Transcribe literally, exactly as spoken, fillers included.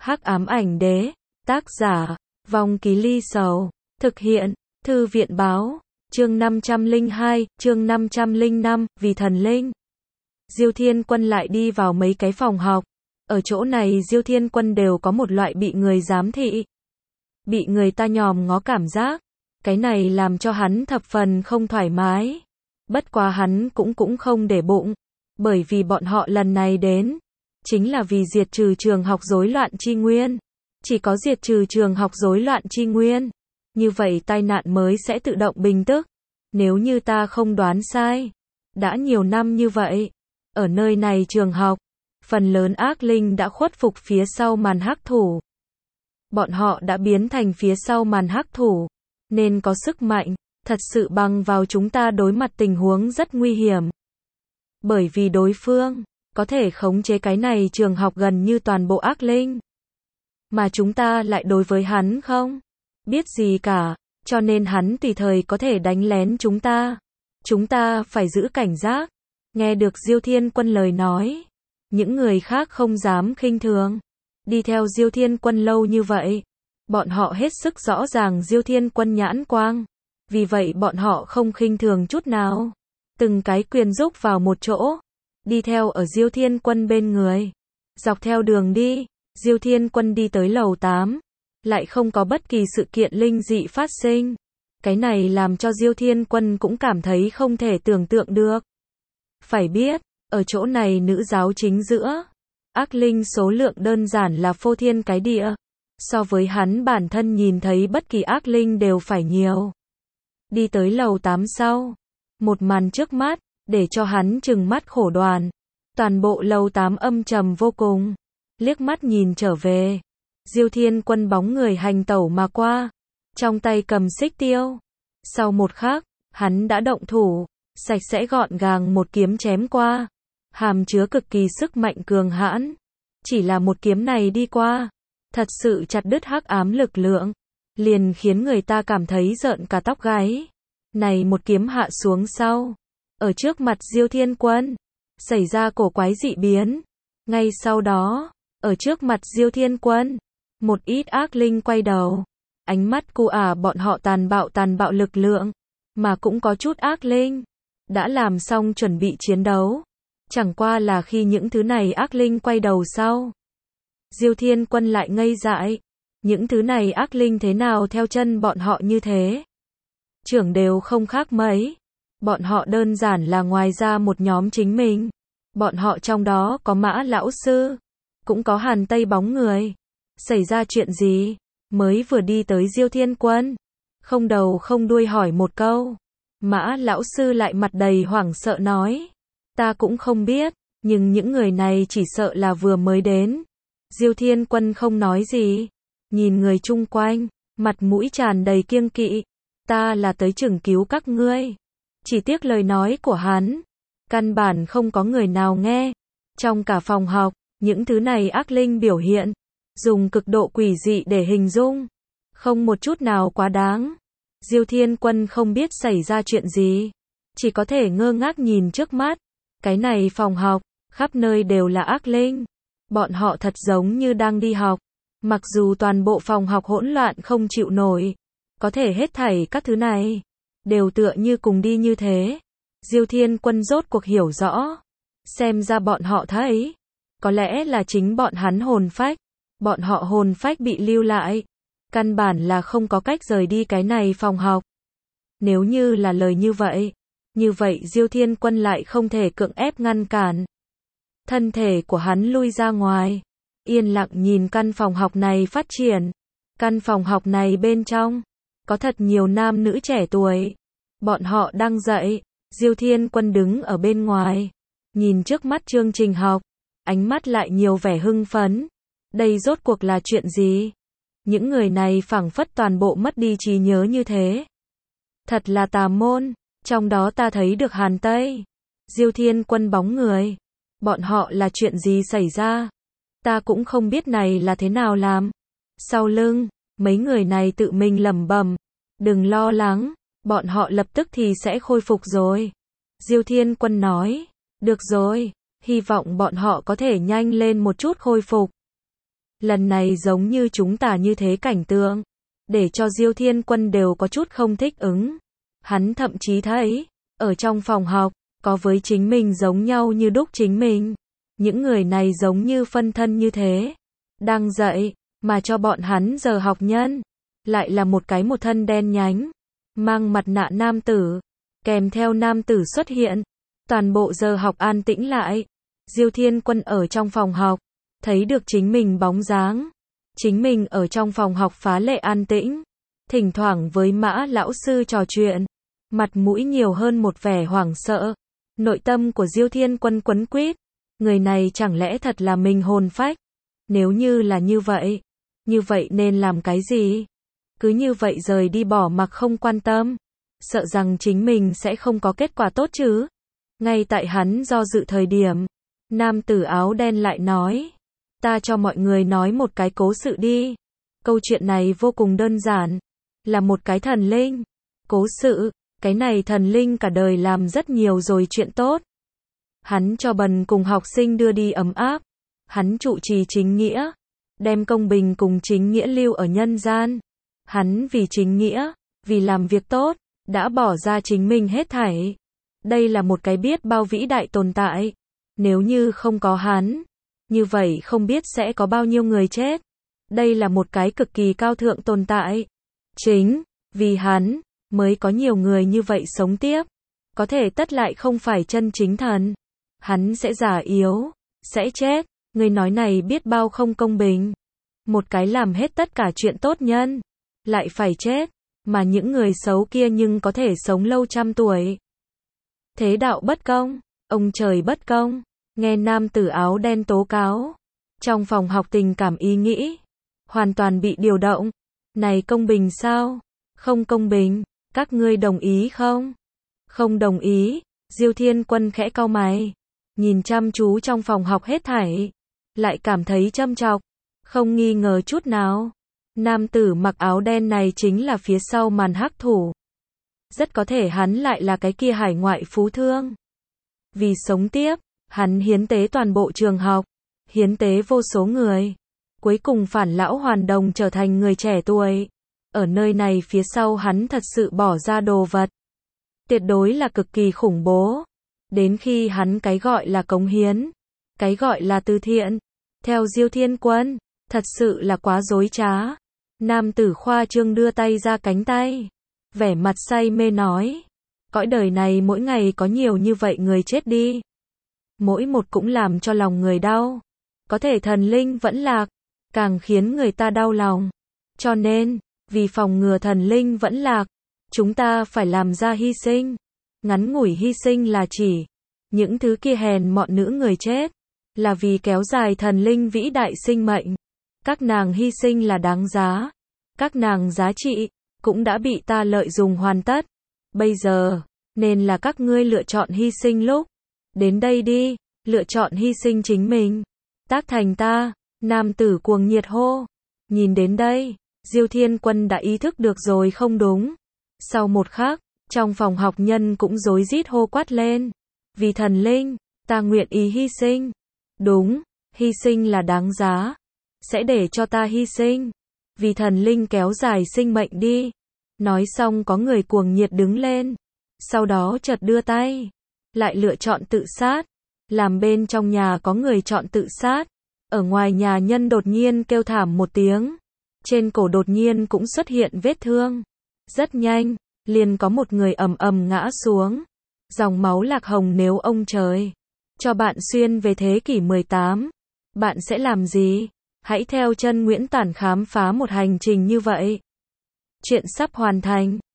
Hắc ám ảnh đế, tác giả, Vong Ký Ly Sầu, thực hiện, Thư viện báo, chương năm trăm lẻ hai, chương năm trăm lẻ năm, vì thần linh. Diêu Thiên Quân lại đi vào mấy cái phòng học. Ở chỗ này Diêu Thiên Quân đều có một loại bị người giám thị, bị người ta nhòm ngó cảm giác. Cái này làm cho hắn thập phần không thoải mái. Bất quá hắn cũng cũng không để bụng, bởi vì bọn họ lần này đến chính là vì diệt trừ trường học rối loạn chi nguyên. Chỉ có diệt trừ trường học rối loạn chi nguyên, như vậy tai nạn mới sẽ tự động bình tức. Nếu như ta không đoán sai, đã nhiều năm như vậy, ở nơi này trường học, phần lớn ác linh đã khuất phục phía sau màn hắc thủ. Bọn họ đã biến thành phía sau màn hắc thủ, nên có sức mạnh, thật sự bằng vào chúng ta đối mặt tình huống rất nguy hiểm. Bởi vì đối phương có thể khống chế cái này trường học gần như toàn bộ ác linh, mà chúng ta lại đối với hắn không biết gì cả, cho nên hắn tùy thời có thể đánh lén chúng ta. Chúng ta phải giữ cảnh giác. Nghe được Diêu Thiên Quân lời nói, những người khác không dám khinh thường. Đi theo Diêu Thiên Quân lâu như vậy, bọn họ hết sức rõ ràng Diêu Thiên Quân nhãn quang, vì vậy bọn họ không khinh thường chút nào. Từng cái quyền rúc vào một chỗ, đi theo ở Diêu Thiên Quân bên người. Dọc theo đường đi, Diêu Thiên Quân đi tới lầu tám, lại không có bất kỳ sự kiện linh dị phát sinh. Cái này làm cho Diêu Thiên Quân cũng cảm thấy không thể tưởng tượng được. Phải biết, ở chỗ này nữ giáo chính giữa, ác linh số lượng đơn giản là phô thiên cái địa. So với hắn bản thân nhìn thấy bất kỳ ác linh đều phải nhiều. Đi tới lầu tám sau, một màn trước mắt, để cho hắn trừng mắt khổ đoàn. Toàn bộ lầu tám âm trầm vô cùng. Liếc mắt nhìn trở về, Diêu Thiên Quân bóng người hành tẩu mà qua, trong tay cầm xích tiêu. Sau một khắc, hắn đã động thủ, sạch sẽ gọn gàng một kiếm chém qua, hàm chứa cực kỳ sức mạnh cường hãn. Chỉ là một kiếm này đi qua, thật sự chặt đứt hắc ám lực lượng, liền khiến người ta cảm thấy rợn cả tóc gáy. Này một kiếm hạ xuống sau, ở trước mặt Diêu Thiên Quân, xảy ra cổ quái dị biến. Ngay sau đó, ở trước mặt Diêu Thiên Quân, một ít ác linh quay đầu, ánh mắt cu ả bọn họ tàn bạo tàn bạo lực lượng, mà cũng có chút ác linh đã làm xong chuẩn bị chiến đấu. Chẳng qua là khi những thứ này ác linh quay đầu sau, Diêu Thiên Quân lại ngây dại. Những thứ này ác linh thế nào theo chân bọn họ như thế? Trưởng đều không khác mấy. Bọn họ đơn giản là ngoài ra một nhóm chính mình. Bọn họ trong đó có Mã lão sư, cũng có Hàn Tây bóng người. Xảy ra chuyện gì? Mới vừa đi tới Diêu Thiên Quân, không đầu không đuôi hỏi một câu. Mã lão sư lại mặt đầy hoảng sợ nói, ta cũng không biết, nhưng những người này chỉ sợ là vừa mới đến. Diêu Thiên Quân không nói gì, nhìn người chung quanh, mặt mũi tràn đầy kiêng kỵ. Ta là tới chừng cứu các ngươi. Chỉ tiếc lời nói của hắn, căn bản không có người nào nghe. Trong cả phòng học, những thứ này ác linh biểu hiện, dùng cực độ quỷ dị để hình dung, không một chút nào quá đáng. Diêu Thiên Quân không biết xảy ra chuyện gì, chỉ có thể ngơ ngác nhìn trước mắt. Cái này phòng học, khắp nơi đều là ác linh. Bọn họ thật giống như đang đi học. Mặc dù toàn bộ phòng học hỗn loạn không chịu nổi, có thể hết thảy các thứ này đều tựa như cùng đi như thế. Diêu Thiên Quân rốt cuộc hiểu rõ, xem ra bọn họ thấy, có lẽ là chính bọn hắn hồn phách, bọn họ hồn phách bị lưu lại, căn bản là không có cách rời đi cái này phòng học. Nếu như là lời như vậy, như vậy Diêu Thiên Quân lại không thể cưỡng ép ngăn cản. Thân thể của hắn lui ra ngoài, yên lặng nhìn căn phòng học này phát triển. Căn phòng học này bên trong, có thật nhiều nam nữ trẻ tuổi. Bọn họ đang dạy. Diêu Thiên Quân đứng ở bên ngoài, nhìn trước mắt chương trình học, ánh mắt lại nhiều vẻ hưng phấn. Đây rốt cuộc là chuyện gì? Những người này phảng phất toàn bộ mất đi trí nhớ như thế. Thật là tà môn, trong đó ta thấy được Hàn Tây, Diêu Thiên Quân bóng người. Bọn họ là chuyện gì xảy ra? Ta cũng không biết này là thế nào làm. Sau lưng, mấy người này tự mình lẩm bẩm, đừng lo lắng, bọn họ lập tức thì sẽ khôi phục rồi. Diêu Thiên Quân nói, được rồi, hy vọng bọn họ có thể nhanh lên một chút khôi phục. Lần này giống như chúng ta như thế cảnh tượng, để cho Diêu Thiên Quân đều có chút không thích ứng. Hắn thậm chí thấy, ở trong phòng học, có với chính mình giống nhau như đúc chính mình. Những người này giống như phân thân như thế. Đang dạy, mà cho bọn hắn giờ học nhân. Lại là một cái một thân đen nhánh, mang mặt nạ nam tử. Kèm theo nam tử xuất hiện. Toàn bộ giờ học an tĩnh lại. Diêu Thiên Quân ở trong phòng học, thấy được chính mình bóng dáng. Chính mình ở trong phòng học phá lệ an tĩnh. Thỉnh thoảng với Mã lão sư trò chuyện. Mặt mũi nhiều hơn một vẻ hoảng sợ. Nội tâm của Diêu Thiên Quân quấn quýt. Người này chẳng lẽ thật là mình hồn phách? Nếu như là như vậy, như vậy nên làm cái gì? Cứ như vậy rời đi bỏ mặc không quan tâm. Sợ rằng chính mình sẽ không có kết quả tốt chứ. Ngay tại hắn do dự thời điểm, nam tử áo đen lại nói. Ta cho mọi người nói một cái cố sự đi. Câu chuyện này vô cùng đơn giản. Là một cái thần linh. Cố sự, cái này thần linh cả đời làm rất nhiều rồi chuyện tốt. Hắn cho bần cùng học sinh đưa đi ấm áp. Hắn trụ trì chính nghĩa. Đem công bình cùng chính nghĩa lưu ở nhân gian. Hắn vì chính nghĩa, vì làm việc tốt, đã bỏ ra chính mình hết thảy. Đây là một cái biết bao vĩ đại tồn tại. Nếu như không có hắn, như vậy không biết sẽ có bao nhiêu người chết. Đây là một cái cực kỳ cao thượng tồn tại. Chính vì hắn, mới có nhiều người như vậy sống tiếp. Có thể tất lại không phải chân chính thần. Hắn sẽ già yếu, sẽ chết. Người nói này biết bao không công bình. Một cái làm hết tất cả chuyện tốt nhân, lại phải chết. Mà những người xấu kia nhưng có thể sống lâu trăm tuổi. Thế đạo bất công, ông trời bất công. Nghe nam tử áo đen tố cáo. Trong phòng học tình cảm ý nghĩ. Hoàn toàn bị điều động. Này công bình sao? Không công bình. Các ngươi đồng ý không? Không đồng ý. Diêu Thiên Quân khẽ cau mày. Nhìn chăm chú trong phòng học hết thảy. Lại cảm thấy châm chọc. Không nghi ngờ chút nào. Nam tử mặc áo đen này chính là phía sau màn hắc thủ. Rất có thể hắn lại là cái kia hải ngoại phú thương. Vì sống tiếp, hắn hiến tế toàn bộ trường học. Hiến tế vô số người. Cuối cùng phản lão hoàn đồng trở thành người trẻ tuổi. Ở nơi này phía sau hắn thật sự bỏ ra đồ vật. Tuyệt đối là cực kỳ khủng bố. Đến khi hắn cái gọi là cống hiến. Cái gọi là từ thiện. Theo Diêu Thiên Quân, thật sự là quá dối trá. Nam tử khoa trương đưa tay ra cánh tay. Vẻ mặt say mê nói. Cõi đời này mỗi ngày có nhiều như vậy người chết đi. Mỗi một cũng làm cho lòng người đau. Có thể thần linh vẫn lạc. Càng khiến người ta đau lòng. Cho nên, vì phòng ngừa thần linh vẫn lạc, chúng ta phải làm ra hy sinh. Ngắn ngủi hy sinh là chỉ những thứ kia hèn mọn nữ người chết. Là vì kéo dài thần linh vĩ đại sinh mệnh. Các nàng hy sinh là đáng giá. Các nàng giá trị, cũng đã bị ta lợi dụng hoàn tất. Bây giờ, nên là các ngươi lựa chọn hy sinh lúc. Đến đây đi, lựa chọn hy sinh chính mình. Tác thành ta, nam tử cuồng nhiệt hô. Nhìn đến đây, Diêu Thiên Quân đã ý thức được rồi không đúng. Sau một khắc, trong phòng học nhân cũng rối rít hô quát lên. Vì thần linh, ta nguyện ý hy sinh. Đúng, hy sinh là đáng giá. Sẽ để cho ta hy sinh. Vì thần linh kéo dài sinh mệnh đi. Nói xong có người cuồng nhiệt đứng lên. Sau đó chợt đưa tay. Lại lựa chọn tự sát. Làm bên trong nhà có người chọn tự sát. Ở ngoài nhà nhân đột nhiên kêu thảm một tiếng. Trên cổ đột nhiên cũng xuất hiện vết thương. Rất nhanh, liền có một người ầm ầm ngã xuống. Dòng máu lạc hồng nếu ông trời cho bạn xuyên về thế kỷ mười tám, bạn sẽ làm gì? Hãy theo chân Nguyễn Tản khám phá một hành trình như vậy. Chuyện sắp hoàn thành.